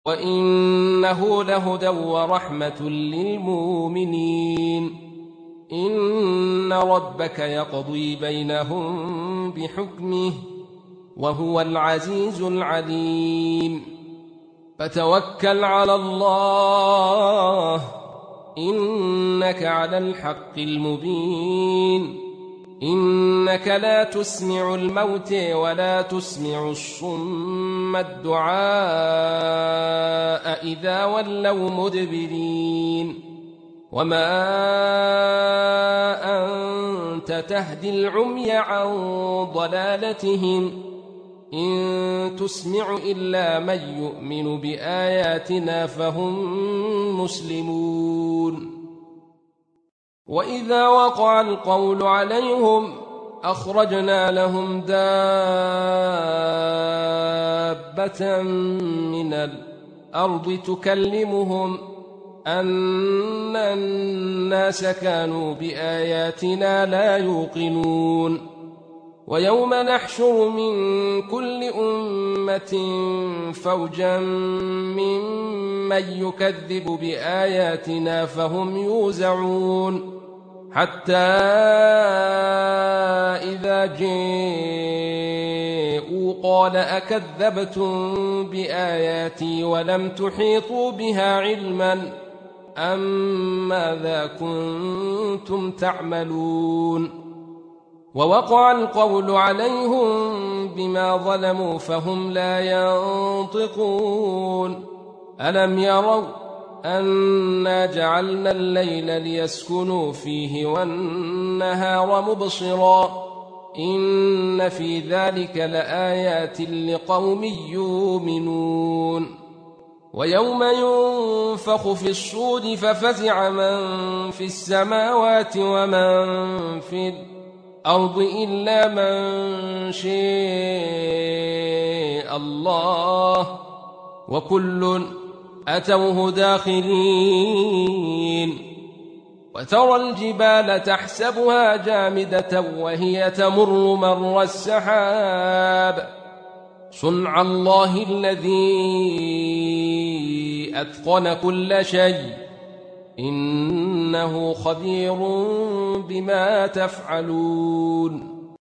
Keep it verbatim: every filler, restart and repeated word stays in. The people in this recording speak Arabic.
وإنه لهدى ورحمة للمؤمنين. إن ربك يقضي بينهم بحكمه وهو العزيز العليم. فتوكل على الله إنك على الحق المبين. إنك لا تسمع الموت ولا تسمع الصم الدعاء إذا ولوا مدبرين. وما أنت تهدي العمي عن ضلالتهم إن تسمع إلا من يؤمن بآياتنا فهم مسلمون. وإذا وقع القول عليهم أخرجنا لهم دابة من الأرض تكلمهم أن الناس كانوا بآياتنا لا يوقنون. ويوم نحشر من كل أمة فوجا ممن يكذب بآياتنا فهم يوزعون حتى إذا جاءوا قال أكذبتم بآياتي ولم تحيطوا بها علما أم ماذا كنتم تعملون. ووقع القول عليهم بما ظلموا فهم لا ينطقون. ألم يروا أنا جعلنا الليل ليسكنوا فيه والنهار مبصرا إن في ذلك لآيات لقوم يؤمنون. ويوم ينفخ في الصور ففزع من في السماوات ومن في الأرض إلا من شاء الله وكل أتوه داخرين. وترى الجبال تحسبها جامدة وهي تمر مر السحاب صنع الله الذي أتقن كل شيء إنه خبير بما تفعلون.